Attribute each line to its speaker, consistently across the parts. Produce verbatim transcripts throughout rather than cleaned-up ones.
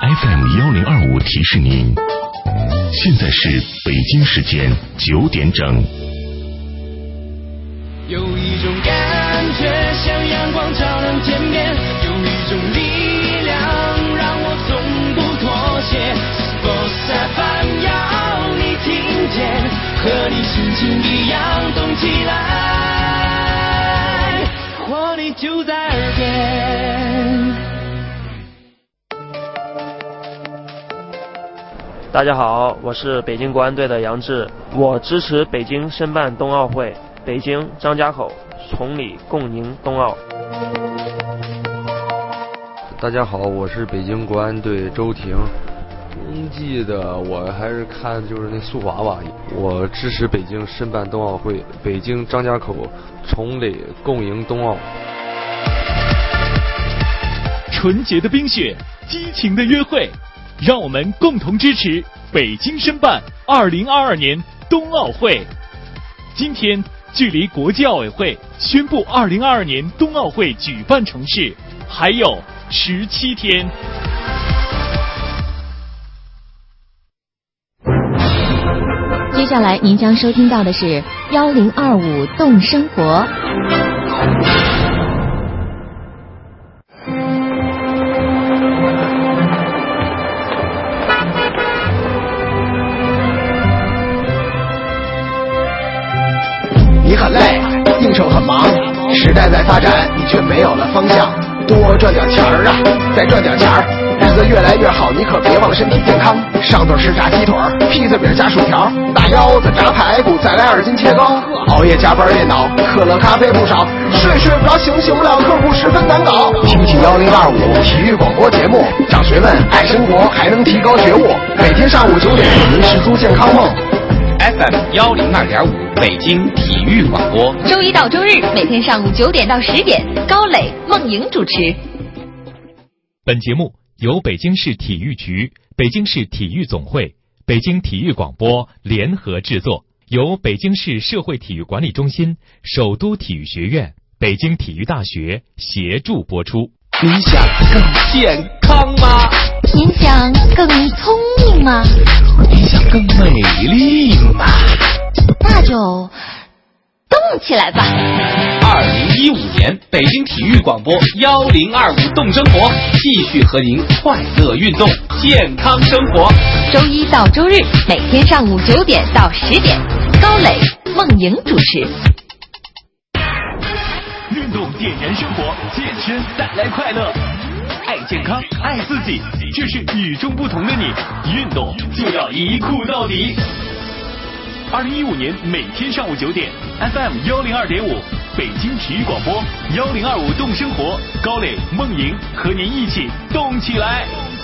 Speaker 1: F M 一零二五提示您，现在是北京时间九点整。
Speaker 2: 有一种感觉像阳光照亮天边，有一种力量让我从不妥协。Boss F M 要你听见，和你心情一样动起来，活力就在耳边。
Speaker 3: 大家好，我是北京国安队的杨志，我支持北京申办冬奥会，北京张家口崇礼共赢冬奥。
Speaker 4: 大家好，我是北京国安队周婷。冬季的我还是看就是那速滑吧，我支持北京申办冬奥会，北京张家口崇礼共赢冬奥。
Speaker 5: 纯洁的冰雪，激情的约会，让我们共同支持北京申办二零二二年冬奥会。今天距离国际奥委会宣布二零二二年冬奥会举办城市还有十七天。
Speaker 6: 接下来您将收听到的是幺零二五动生活。
Speaker 7: 你很累，应酬很忙，时代在发展，你却没有了方向。多赚点钱儿啊，再赚点钱儿，日子越来越好，你可别忘身体健康。上顿吃炸鸡腿，披萨饼加薯条，大腰子炸排骨，再来二斤切糕。熬夜加班电脑，可乐咖啡不少，睡睡不着，醒醒不了，客户十分难搞。听听幺零二五体育广播节目，长学问，爱生活，还能提高觉悟。每天上午九点，您实租健康梦。
Speaker 8: F M 幺零二点五北京体育广播，
Speaker 6: 周一到周日每天上午九点到十点，高磊、孟莹主持。
Speaker 5: 本节目由北京市体育局、北京市体育总会、北京体育广播联合制作，由北京市社会体育管理中心、首都体育学院、北京体育大学协助播出。
Speaker 8: 你想更健康吗？
Speaker 6: 您想更聪明吗？
Speaker 8: 你想更美丽吗？
Speaker 6: 那就动起来吧！
Speaker 8: 二零一五年北京体育广播幺零二五动生活，继续和您快乐运动，健康生活。
Speaker 6: 周一到周日每天上午九点到十点，高磊、孟莹主持。
Speaker 5: 运动点燃生活，健身带来快乐。爱健康，爱自己，这是与众不同的你。运动就要一酷到底。二零一五年每天上午九点 ，F M 幺零二点五，北京体育广播幺零二五动生活，高磊、孟莹和您一起动起来。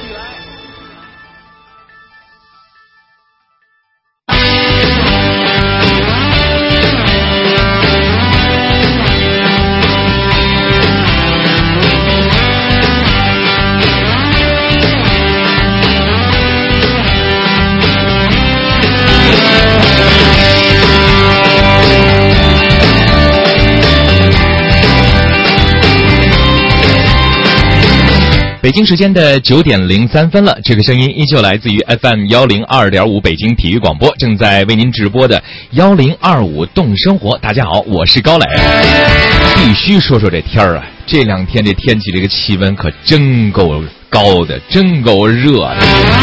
Speaker 5: 北京时间的九点零三分了，这个声音依旧来自于 F M 幺零二点五北京体育广播，正在为您直播的幺零二五动生活。大家好，我是高磊。必须说说这天儿啊，这两天这天气这个气温可真够高的，真够热的。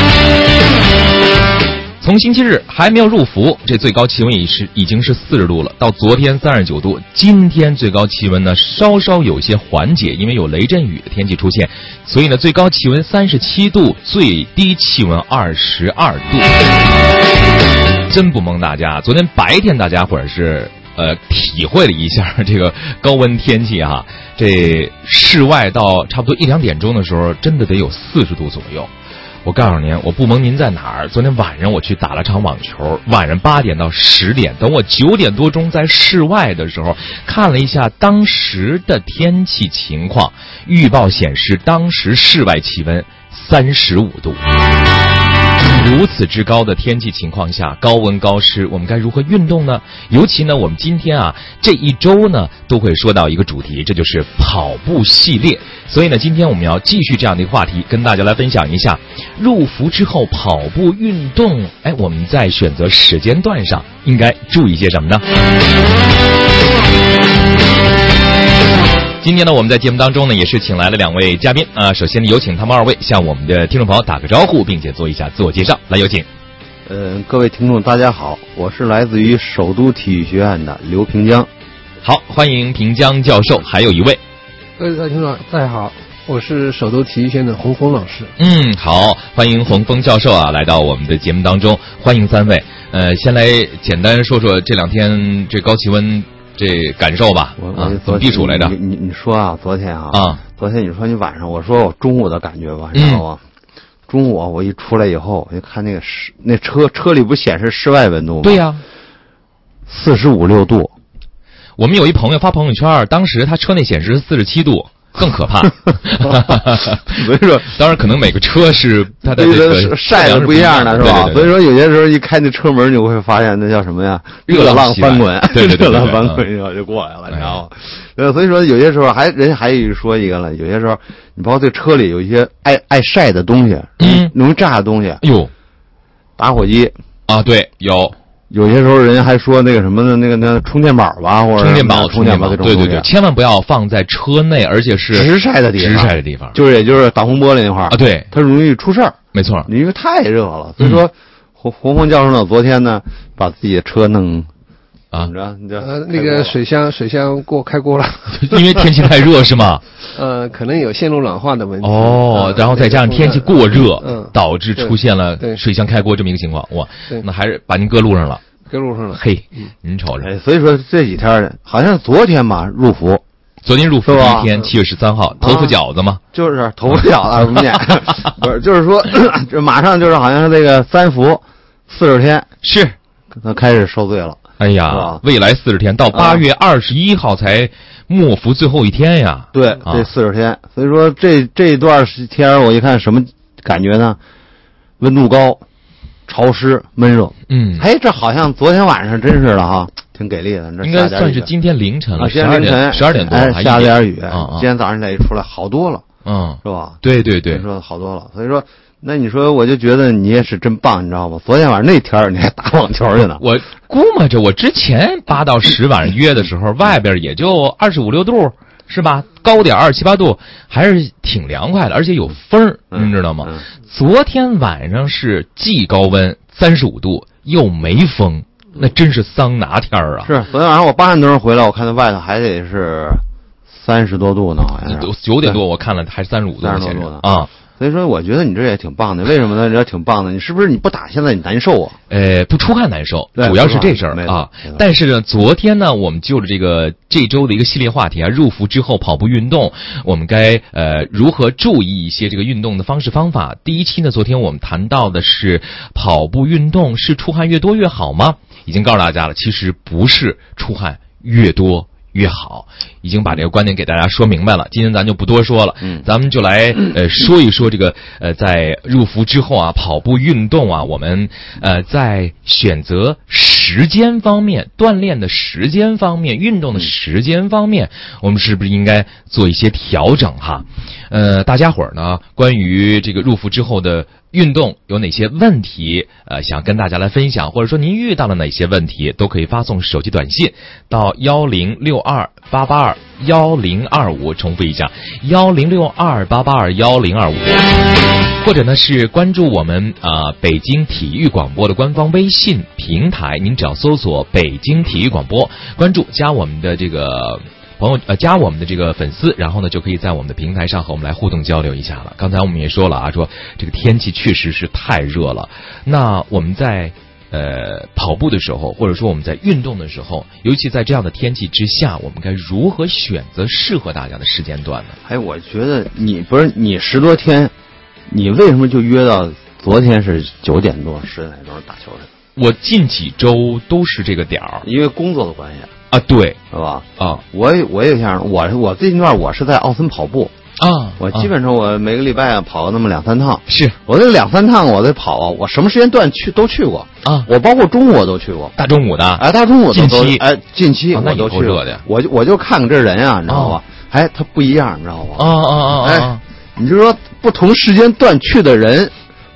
Speaker 5: 从星期日还没有入伏，这最高气温已是已经是四十度了，到昨天三十九度，今天最高气温呢稍稍有些缓解，因为有雷阵雨的天气出现，所以呢最高气温三十七度，最低气温二十二度。真不蒙大家，昨天白天大家伙儿是呃体会了一下这个高温天气哈，这室外到差不多一两点钟的时候，真的得有四十度左右。我告诉您，我不蒙您在哪儿。昨天晚上我去打了场网球，晚上八点到十点，等我九点多钟在室外的时候，看了一下当时的天气情况，预报显示当时室外气温三十五度。如此之高的天气情况下，高温高湿，我们该如何运动呢？尤其呢，我们今天啊这一周呢都会说到一个主题，这就是跑步系列。所以呢，今天我们要继续这样的一个话题，跟大家来分享一下入伏之后跑步运动，哎，我们在选择时间段上应该注意些什么呢？今天呢，我们在节目当中呢，也是请来了两位嘉宾啊。首先呢，有请他们二位向我们的听众朋友打个招呼，并且做一下自我介绍。来，有请。
Speaker 9: 呃，各位听众，大家好，我是来自于首都体育学院的刘平江。
Speaker 5: 好，欢迎平江教授，还有一位。
Speaker 10: 各位听众，大家好，我是首都体育学院的洪峰老师。
Speaker 5: 嗯，好，欢迎洪峰教授啊，来到我们的节目当中，欢迎三位。呃，先来简单说说这两天这高气温这感受吧。
Speaker 9: 我
Speaker 5: 啊，怎么地处来着？
Speaker 9: 你你你说啊，昨天啊，
Speaker 5: 啊，
Speaker 9: 昨天你说你晚上，我说我中午的感觉吧，你知道吗？嗯、中午我一出来以后，我就看那个室那车车里不显示室外温度吗？
Speaker 5: 对呀、啊，
Speaker 9: 四十五六度。
Speaker 5: 我们有一朋友发朋友圈，当时他车内显示四十七度。更可怕，
Speaker 9: 所以说，
Speaker 5: 当然可能每个车是它的这个
Speaker 9: 晒的不一样的，是吧？所以说有些时候一开那车门，你会发现那叫什么呀？热浪翻滚，
Speaker 5: 对对对，
Speaker 9: 热浪翻滚就就过来了，你知道吗？呃，所以说有些时候还人家还说一个了，有些时候你包括这车里有一些爱爱晒的东西，
Speaker 5: 嗯，
Speaker 9: 容易炸的东西，
Speaker 5: 哟，
Speaker 9: 打火机
Speaker 5: 啊，对，有。
Speaker 9: 有些时候人家还说那个什么的，那个那充电宝吧，或者
Speaker 5: 充电宝、
Speaker 9: 充电宝这种
Speaker 5: 对对对，千万不要放在车内，而且是
Speaker 9: 直晒的地方，
Speaker 5: 直晒的地方，
Speaker 9: 就是也就是挡风玻璃那块儿
Speaker 5: 啊，对，
Speaker 9: 它容易出事儿。
Speaker 5: 没错，
Speaker 9: 因为太热了，所以说洪洪峰教授呢，昨天呢把自己的车弄
Speaker 5: 啊，
Speaker 10: 呃，那个水箱水箱过开锅了，
Speaker 5: 因为天气太热是吗？
Speaker 10: 呃，可能有线路软化的问题
Speaker 5: 哦，然后再加上天气过热，
Speaker 10: 嗯，
Speaker 5: 导致出现了水箱开锅这么一个情况。哇，那还是把您搁路上了。
Speaker 10: 搁路上了，
Speaker 5: 嘿，您瞅着，
Speaker 9: 哎，所以说这几天好像昨天吧入伏，
Speaker 5: 昨天入伏第一天，七月十三号，头伏饺子吗？
Speaker 9: 就是头伏饺子，不念，不是，就是说，这马上就是好像是这个三伏四十天，
Speaker 5: 是，
Speaker 9: 那开始受罪了。
Speaker 5: 哎呀，未来四十天到八月二十一号才末伏最后一天呀。
Speaker 9: 对，这四十天，所以说这这段时天我一看什么感觉呢？温度高。潮湿闷热，
Speaker 5: 嗯，
Speaker 9: 哎，这好像昨天晚上真是的哈，挺给力的。
Speaker 5: 应该算是今天凌晨了，
Speaker 9: 今天凌晨
Speaker 5: 十二点多，
Speaker 9: 哎，下了点雨。
Speaker 5: 嗯、
Speaker 9: 今天早上再一出来，好多了，
Speaker 5: 嗯，
Speaker 9: 是吧？
Speaker 5: 对对对，
Speaker 9: 说好多了。所以说，那你说，我就觉得你也是真棒，你知道吗？昨天晚上那天儿你还打网球去呢。
Speaker 5: 我估摸着，我之前八到十晚上约的时候，外边也就二十五六度。是吧？高点二七八度，还是挺凉快的，而且有风，您知道吗？
Speaker 9: 嗯嗯、
Speaker 5: 昨天晚上是既高温三十五度，又没风，那真是桑拿天儿啊！
Speaker 9: 是，昨天晚上我八点多钟回来，我看那外头还得是三十多度呢，好像是
Speaker 5: 九点多我看了还三十五度，
Speaker 9: 三十多度呢
Speaker 5: 啊。
Speaker 9: 所以说，我觉得你这也挺棒的。为什么呢？你这挺棒的，你是不是你不打现在你难受啊？
Speaker 5: 呃，不出汗难受，主要是这事儿啊。但是呢，昨天呢，我们就着这个这周的一个系列话题啊，入伏之后跑步运动，我们该呃如何注意一些这个运动的方式方法？第一期呢，昨天我们谈到的是跑步运动是出汗越多越好吗？已经告诉大家了，其实不是出汗越多越好，已经把这个观点给大家说明白了。今天咱就不多说了，
Speaker 9: 嗯，
Speaker 5: 咱们就来呃说一说这个呃在入伏之后啊，跑步运动啊，我们呃在选择时间方面、锻炼的时间方面、运动的时间方面，我们是不是应该做一些调整哈？呃，大家伙儿呢，关于这个入伏之后的运动有哪些问题，呃，想跟大家来分享，或者说您遇到了哪些问题，都可以发送手机短信到幺零六二八八二幺零二五，重复一下幺零六二八八二幺零二五，或者呢是关注我们啊、呃、北京体育广播的官方微信平台，您只要搜索北京体育广播，关注加我们的这个。朋友呃，加我们的这个粉丝，然后呢，就可以在我们的平台上和我们来互动交流一下了。刚才我们也说了啊，说这个天气确实是太热了。那我们在呃跑步的时候，或者说我们在运动的时候，尤其在这样的天气之下，我们该如何选择适合大家的时间段呢？
Speaker 9: 哎，我觉得你不是你十多天，你为什么就约到昨天是九点多、十点钟打球去？
Speaker 5: 我近几周都是这个点儿，
Speaker 9: 因为工作的关系。
Speaker 5: 啊，对，
Speaker 9: 是吧？
Speaker 5: 啊，
Speaker 9: 我我也像我我最近段我是在奥森跑步
Speaker 5: 啊，
Speaker 9: 我基本上我每个礼拜啊跑那么两三趟。
Speaker 5: 是
Speaker 9: 我这两三趟我得跑啊，我什么时间段去都去过
Speaker 5: 啊，
Speaker 9: 我包括中午我都去过，
Speaker 5: 大中午的，
Speaker 9: 哎，大中午
Speaker 5: 近期
Speaker 9: 哎近期我都去过，
Speaker 5: 啊、
Speaker 9: 我就我就看看这人啊，你知道吧？哎，他不一样，你知道吧？
Speaker 5: 啊啊啊！
Speaker 9: 哎，你就说不同时间段去的人。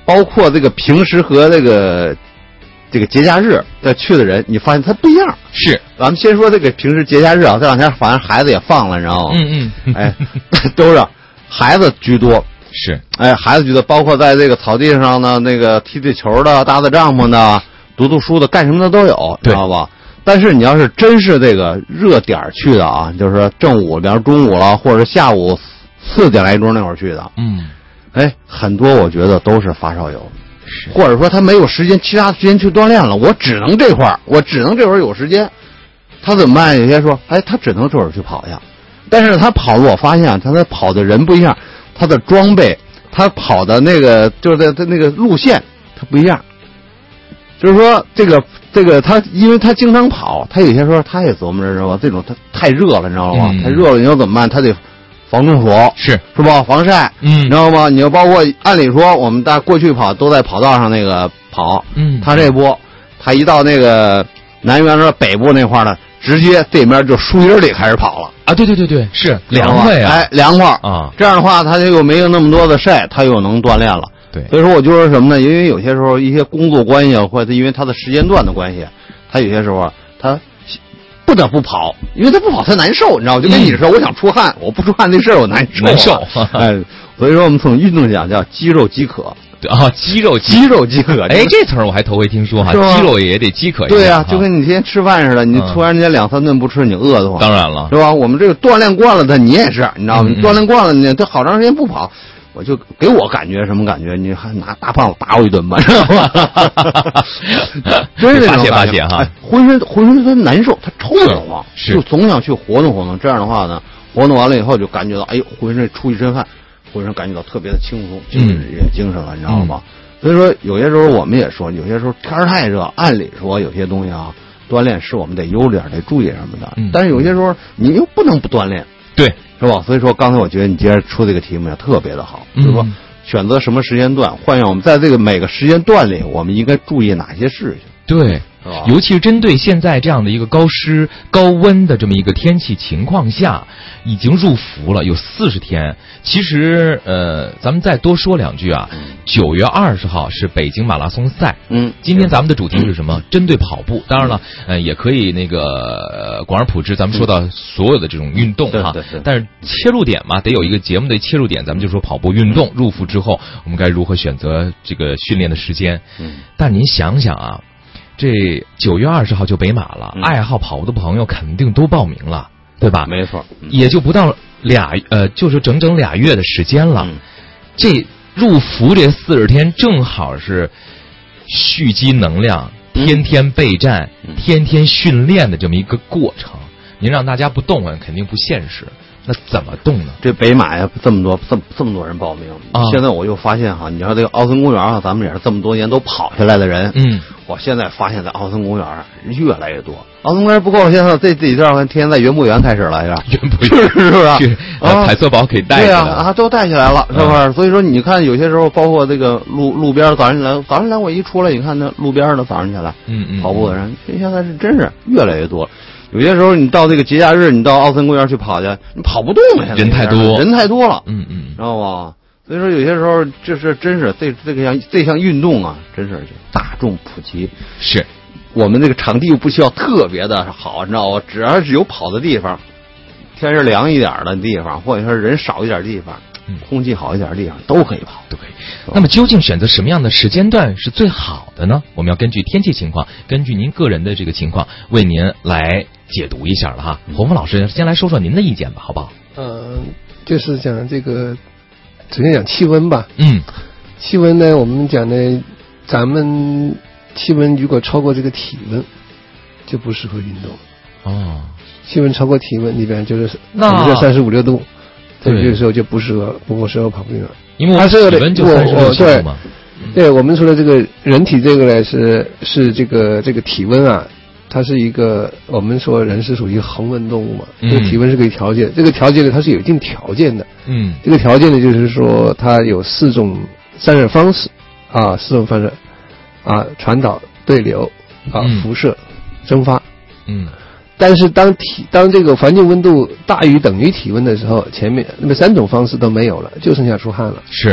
Speaker 9: 包括这个平时和这个这个节假日再去的人，你发现他不一样。
Speaker 5: 是，
Speaker 9: 咱们先说这个平时节假日啊，这两天反正孩子也放了，你知道吗？
Speaker 5: 嗯嗯，
Speaker 9: 哎，都是孩子居多。
Speaker 5: 是，
Speaker 9: 哎，孩子居多，包括在这个草地上呢，那个踢踢球的、搭搭帐篷的、读读书的、干什么的都有，知道吧？但是你要是真是这个热点去的啊，就是正午，比方中午了，或者是下午四点来钟那会儿去的，
Speaker 5: 嗯，
Speaker 9: 哎，很多我觉得都是发烧友。或者说他没有时间，其他时间去锻炼了，我只能这块儿，我只能这会儿有时间。他怎么办？有些说，哎，他只能这会儿去跑呀。但是他跑了，我发现他他跑的人不一样，他的装备，他跑的那个就是在他那个路线，他不一样。就是说，这个这个他，因为他经常跑，他有些时候他也琢磨着，知道吧？这种他太热了，你知道吗？嗯、太热了，你要怎么办？他得防中暑，
Speaker 5: 是
Speaker 9: 是吧？防晒，
Speaker 5: 嗯，
Speaker 9: 你知道吗？你要包括按理说，我们大过去跑都在跑道上那个跑，
Speaker 5: 嗯，
Speaker 9: 他这波，他一到那个南园的北部那块呢，直接这面就树荫里开始跑了
Speaker 5: 啊！对对对对，是凉快啊，
Speaker 9: 哎，凉快
Speaker 5: 啊！
Speaker 9: 这样的话，他就又没有那么多的晒，他又能锻炼了。
Speaker 5: 对，
Speaker 9: 所以说我就说什么呢？因为有些时候一些工作关系，或者因为他的时间段的关系，他有些时候他不得不跑，因为他不跑他难受，你知道吗？就跟你说，我想出汗，我不出汗这事儿我难受，
Speaker 5: 难受。
Speaker 9: 哎，所以说我们从运动讲叫肌肉饥渴
Speaker 5: 啊，肌肉
Speaker 9: 肌肉饥渴。
Speaker 5: 哎，这词儿我还头回听说哈，肌肉也得饥渴一下。
Speaker 9: 对呀、啊，就跟你天天吃饭似的，你突然间两三顿不吃，你饿得慌。
Speaker 5: 当然了，
Speaker 9: 是吧？我们这个锻炼惯了的，你也是，你知道吗？你锻炼惯了，你这好长时间不跑。我就给我感觉什么感觉？你还拿大棒子打我一顿吧，知道吗？真是那种
Speaker 5: 发泄哈，
Speaker 9: 浑身浑身他难受，他抽得慌，
Speaker 5: 是
Speaker 9: 就总想去活动活动。这样的话呢，活动完了以后就感觉到，哎呦，浑身出一身汗，浑身感觉到特别的轻松，精神也精神了，你知道吗？所以说有些时候我们也说，有些时候天太热，按理说有些东西啊，锻炼是我们得优点，得注意什么的。
Speaker 5: 嗯、
Speaker 9: 但是有些时候你又不能不锻炼。
Speaker 5: 对，
Speaker 9: 是吧？所以说，刚才我觉得你接着出这个题目也特别的好，
Speaker 5: 嗯、
Speaker 9: 就是说选择什么时间段，换上我们在这个每个时间段里，我们应该注意哪些事情。
Speaker 5: 对，尤其是针对现在这样的一个高湿、高温的这么一个天气情况下，已经入伏了，有四十天。其实，呃，咱们再多说两句啊。九月二十号是北京马拉松赛，
Speaker 9: 嗯，
Speaker 5: 今天咱们的主题是什么？针对跑步，当然了，呃，也可以那个、呃、广而普之，咱们说到所有的这种运动哈。
Speaker 9: 对对对。
Speaker 5: 但是切入点嘛，得有一个节目的切入点，咱们就说跑步运动入伏之后，我们该如何选择这个训练的时间？
Speaker 9: 嗯。
Speaker 5: 但您想想啊。这九月二十号就北马了，
Speaker 9: 嗯、
Speaker 5: 爱好跑步的朋友肯定都报名了，对吧？
Speaker 9: 没错，
Speaker 5: 嗯、也就不到俩呃，就是整整俩月的时间了。
Speaker 9: 嗯、
Speaker 5: 这入伏这四十天正好是蓄积能量、
Speaker 9: 嗯、
Speaker 5: 天天备战、
Speaker 9: 嗯、
Speaker 5: 天天训练的这么一个过程。您让大家不动肯定不现实。那怎么动呢？
Speaker 9: 这北马呀，这么多这么这么多人报名，
Speaker 5: 啊、
Speaker 9: 现在我又发现哈，你说这个奥森公园啊，咱们也是这么多年都跑下来的人，
Speaker 5: 嗯，
Speaker 9: 我现在发现在奥森公园越来越多。奥森公园不够，现在这这几段天天在园博园开始了，是吧？
Speaker 5: 园博
Speaker 9: 园是不是？
Speaker 5: 啊，彩色宝可以带
Speaker 9: 对啊，啊，都带起来了，是不是？
Speaker 5: 嗯、
Speaker 9: 所以说，你看有些时候，包括这个路路边早上来，早上来我一出来，你看那路边的早上起来，
Speaker 5: 嗯嗯，
Speaker 9: 跑步的人，现在是真是越来越多。有些时候，你到这个节假日，你到奥森公园去跑去，你跑不动了，
Speaker 5: 人太多，
Speaker 9: 人太多了，
Speaker 5: 嗯嗯，
Speaker 9: 知道吧？所以说，有些时候这是真是这这个项这项运动啊，真是大众普及。
Speaker 5: 是
Speaker 9: 我们这个场地又不需要特别的好，你知道吧？只要是有跑的地方，天是凉一点的地方，或者说人少一点的地方，
Speaker 5: 嗯，
Speaker 9: 空气好一点的地方，都可以跑，
Speaker 5: 都可以。那么究竟选择什么样的时间段是最好的呢？我们要根据天气情况，根据您个人的这个情况，为您来解读一下了哈。洪峰老师先来说说您的意见吧，好不好？
Speaker 10: 嗯、呃，就是讲这个，首先讲气温吧。
Speaker 5: 嗯，
Speaker 10: 气温呢，我们讲呢，咱们气温如果超过这个体温，就不适合运动。
Speaker 5: 哦，
Speaker 10: 气温超过体温，里边就是
Speaker 5: 那
Speaker 10: 就三十五六度，这
Speaker 5: 对
Speaker 10: 个时候就不适合，不适合跑步运动。
Speaker 5: 因为我们体温就三十六度嘛。
Speaker 10: 对，我们说的这个人体这个呢是是这个这个体温啊，它是一个我们说人是属于恒温动物嘛，
Speaker 5: 嗯、
Speaker 10: 这个体温是可以调节，这个调节呢它是有一定条件的。
Speaker 5: 嗯，
Speaker 10: 这个条件呢就是说它有四种散热方式啊，四种方式啊，传导、对流啊、
Speaker 5: 嗯、
Speaker 10: 辐射、蒸发。
Speaker 5: 嗯。
Speaker 10: 但是当体当这个环境温度大于等于体温的时候，前面那么三种方式都没有了，就剩下出汗了。
Speaker 5: 是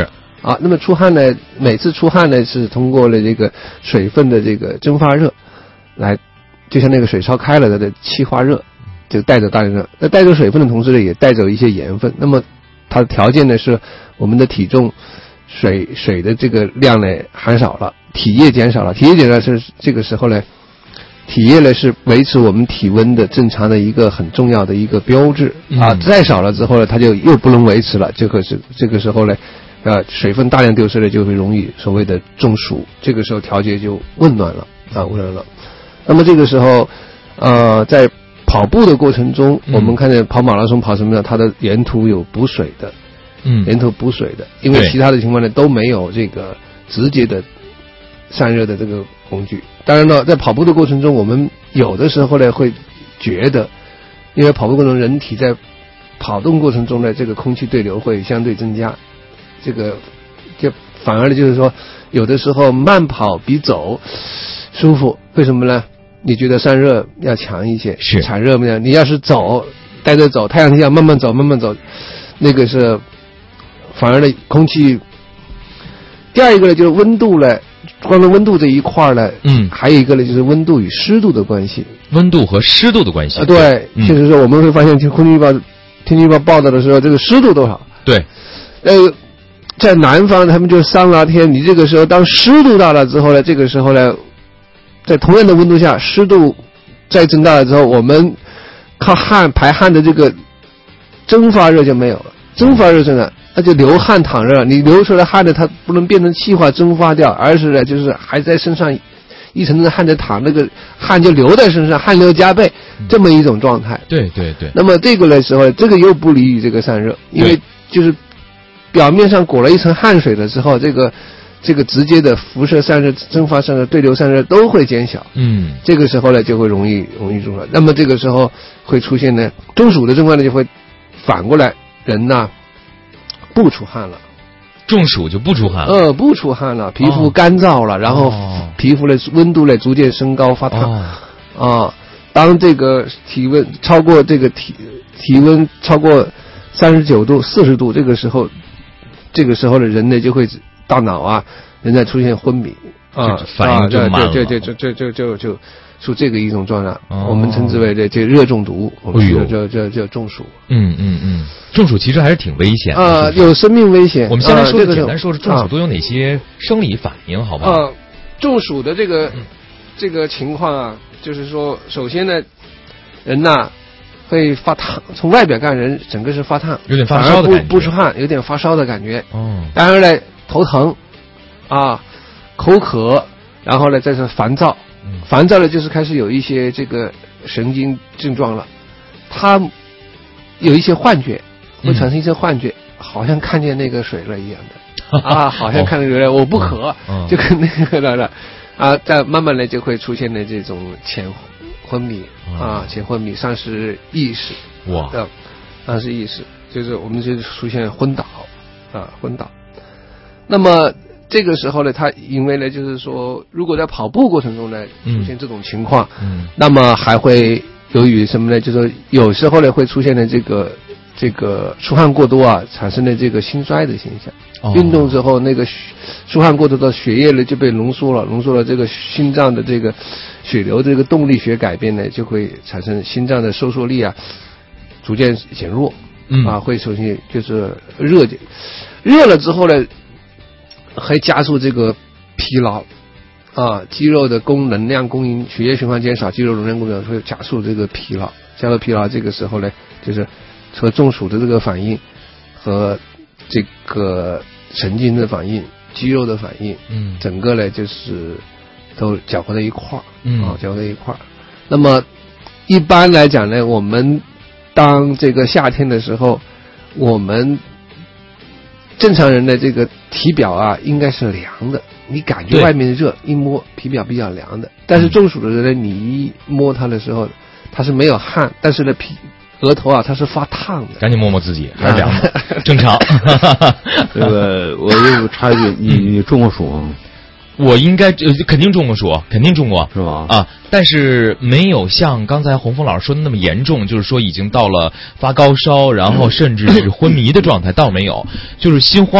Speaker 10: 啊。那么出汗呢，每次出汗呢是通过了这个水分的这个蒸发热来，就像那个水烧开了的气化热，就带走大量热。那带走水分的同时呢，也带走一些盐分。那么它的条件呢是我们的体重水水的这个量呢含少了，体液减少了。体液减少是这个时候呢。体液呢是维持我们体温的正常的一个很重要的一个标志啊，再少了之后呢，它就又不能维持了。这个是这个时候呢，呃，水分大量丢失了，就会容易所谓的中暑。这个时候调节就紊乱了啊，紊乱了。那么这个时候，呃，在跑步的过程中，我们看见跑马拉松跑什么呢？它的沿途有补水的，嗯，沿途补水的，因为其他的情况呢都没有这个直接的散热的这个工具。当然了，在跑步的过程中，我们有的时候呢会觉得，因为跑步过程中人体在跑动过程中呢，这个空气对流会相对增加，这个就反而呢就是说，有的时候慢跑比走舒服。为什么呢？你觉得散热要强一些，
Speaker 5: 是
Speaker 10: 产热呢？你要是走带着走，太阳底下慢慢走，慢慢走，那个是反而呢空气。第二一个呢就是温度呢。光是温度这一块呢，嗯，还有一个呢，就是温度与湿度的关系。
Speaker 5: 温度和湿度的关系啊，
Speaker 10: 对，嗯、就是说我们会发现，就空气预报天气预报报道的时候，这个湿度多少？
Speaker 5: 对，
Speaker 10: 呃，在南方他们就桑拿天，你这个时候当湿度大了之后呢，这个时候呢，在同样的温度下，湿度再增大了之后，我们靠汗排汗的这个蒸发热就没有了，蒸发热是呢。那就流汗淌热，你流出来汗呢，它不能变成气化蒸发掉，而是呢，就是还在身上一层层汗在淌，那个汗就流在身上，汗流浃背，这么一种状态。
Speaker 5: 对对对。
Speaker 10: 那么这个的时候，这个又不利于这个散热，因为就是表面上裹了一层汗水的时候，这个这个直接的辐射散热、蒸发散热、对流散热都会减小。嗯。这个时候呢，就会容易容易中暑。那么这个时候会出现呢，中暑的症状呢，就会反过来，人呐。不出汗了，
Speaker 5: 中暑就不出汗了。
Speaker 10: 呃，不出汗了，皮肤干燥了，哦、然后皮肤的温度呢逐渐升高发烫。啊、哦，当这个体温超过这个体体温超过三十九度、四十度，这个时候，这个时候的人呢就会大脑啊，人在出现昏迷啊，
Speaker 5: 反应就慢了。
Speaker 10: 对对对，就就就就就出这个一种状态，哦、我们称之为这这热中毒，我们就就就就中暑。
Speaker 5: 嗯嗯嗯。中暑其实还是挺危险的
Speaker 10: 啊、呃，有生命危险。
Speaker 5: 我们先来说，呃、简单说说中暑都有哪些生理反应，好不好？
Speaker 10: 呃，中暑的这个、嗯、这个情况啊，就是说，首先呢，人呐会发烫，从外表看人整个是发烫，
Speaker 5: 有点发烧的感觉，
Speaker 10: 不不出汗，有点发烧的感觉。哦。当然呢，头疼啊，口渴，然后呢再是烦躁，嗯、烦躁呢就是开始有一些这个神经症状了，他有一些幻觉。会产生一些幻觉，好像看见那个水了一样的啊，好像看见水了，我不渴，嗯、就跟那个来了啊，再慢慢的就会出现的这种浅昏迷啊，浅昏迷，丧失意识，哇，丧失意识，就是我们就出现昏倒啊，昏倒。那么这个时候呢，他因为呢，就是说，如果在跑步过程中呢出现这种情况，嗯，那么还会由于什么呢？就是说有时候呢会出现的这个。这个出汗过多啊，产生的这个心衰的现象。哦、运动之后，那个出汗过多的血液呢就被浓缩了，浓缩了这个心脏的这个血流的这个动力学改变呢，就会产生心脏的收缩力啊逐渐减弱。嗯啊，会首先就是热，热了之后呢，还加速这个疲劳啊，肌肉的供能量供应，血液循环减少，肌肉能量供应会加速这个疲劳，加速疲劳，这个时候呢，就是和中暑的这个反应和这个神经的反应、肌肉的反应，嗯，整个呢就是都搅和在一块儿，嗯，啊，搅和在一块儿。那么一般来讲呢，我们当这个夏天的时候，我们正常人的这个体表啊应该是凉的，你感觉外面热，一摸皮表比较凉的。但是中暑的人呢，你一摸它的时候，它是没有汗，但是呢皮额头啊它是发烫的。
Speaker 5: 赶紧摸摸自己，还是凉的，正常。
Speaker 9: 这个我又插一句，你你中过暑吗？
Speaker 5: 我应该呃肯定中过暑，肯定中过，
Speaker 9: 是吧？
Speaker 5: 啊，但是没有像刚才洪峰老师说的那么严重，就是说已经到了发高烧，然后甚至是昏迷的状态，倒没有，就是心慌，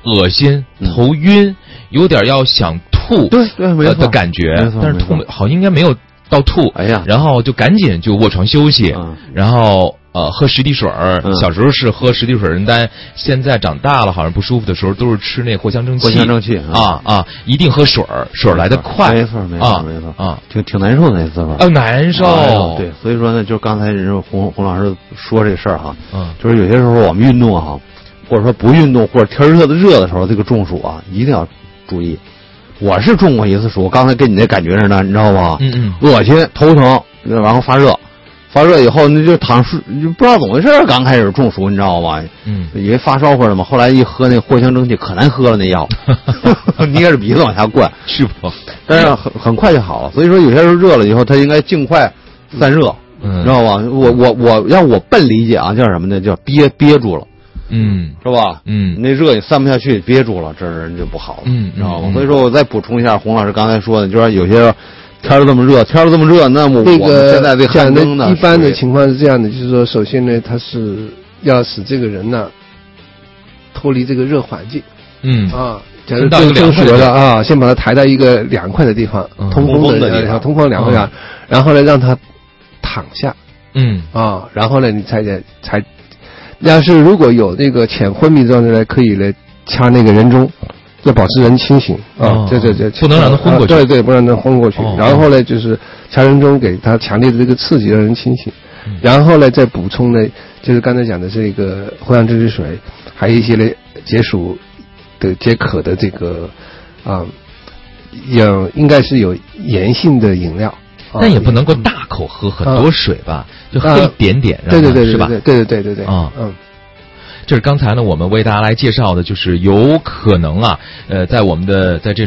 Speaker 5: 恶心、头晕，有点要想吐，
Speaker 9: 对对，没错、
Speaker 5: 呃、的感觉，但是吐好应该没有到吐，
Speaker 9: 哎呀，
Speaker 5: 然后就赶紧就卧床休息，嗯、然后。呃，喝十滴水儿、嗯，小时候是喝十滴水人丹，现在长大了好像不舒服的时候都是吃那藿香正气。
Speaker 9: 藿香正气
Speaker 5: 啊啊，一定喝水儿，水儿来得快。
Speaker 9: 没错没错、啊、没错啊，挺挺难受的那滋味。
Speaker 5: 啊，难受、
Speaker 9: 哎。对，所以说呢，就刚才人洪洪老师说这事儿哈，嗯，就是有些时候我们运动哈，或者说不运动，或者天热的热的时候，这个中暑啊，一定要注意。我是中过一次暑，刚才跟你那感觉似的，你知道吗？
Speaker 5: 嗯嗯，
Speaker 9: 恶心、头疼，然后发热。发热以后，那就躺睡，就不知道怎么回事。刚开始中暑，你知道吗？
Speaker 5: 嗯，
Speaker 9: 以为发烧或者嘛，后来一喝那藿香正气，可难喝了那药，捏着鼻子往下灌，
Speaker 5: 是不？
Speaker 9: 但是很很快就好了。所以说，有些时候热了以后，它应该尽快散热，
Speaker 5: 嗯，
Speaker 9: 知道吧？我我我让我笨理解啊，叫什么呢？叫憋憋住了，
Speaker 5: 嗯，
Speaker 9: 是吧？
Speaker 5: 嗯，
Speaker 9: 那热你散不下去，憋住了，这人就不好了，
Speaker 5: 嗯，
Speaker 9: 知道吧？所以说我再补充一下洪老师刚才说的，就是有些。天儿这么热，天儿这么热，那么
Speaker 10: 那个
Speaker 9: 现在这汗蒸呢？
Speaker 10: 一般的情况是这样的，就是说，首先呢，它是要使这个人呢脱离这个热环境，
Speaker 5: 嗯
Speaker 10: 啊，假如中中暑了啊，先把它抬到一个凉快的地方，
Speaker 5: 嗯、
Speaker 10: 通风的地方，通风凉快啊，然后呢，让他躺下，
Speaker 5: 嗯
Speaker 10: 啊，然后呢，你才才，要是如果有那个浅昏迷状态呢，可以来掐那个人中。要保持人清醒啊，这这这
Speaker 5: 不能让他昏过去，
Speaker 10: 对对，不让他昏过去。然后呢，就是掐人中给他强烈的这个刺激，让人清醒。然后呢，再补充呢，就是刚才讲的这个藿香正气水，还有一些呢解暑的解渴的这个啊，有应该是有盐性的饮料。
Speaker 5: 但也不能够大口喝很多水吧，就喝一点点，
Speaker 10: 对对对，
Speaker 5: 是吧？
Speaker 10: 对对对对对
Speaker 5: 啊
Speaker 10: 嗯。
Speaker 5: 这是刚才呢，我们为大家来介绍的，就是有可能啊，呃，在我们的在这。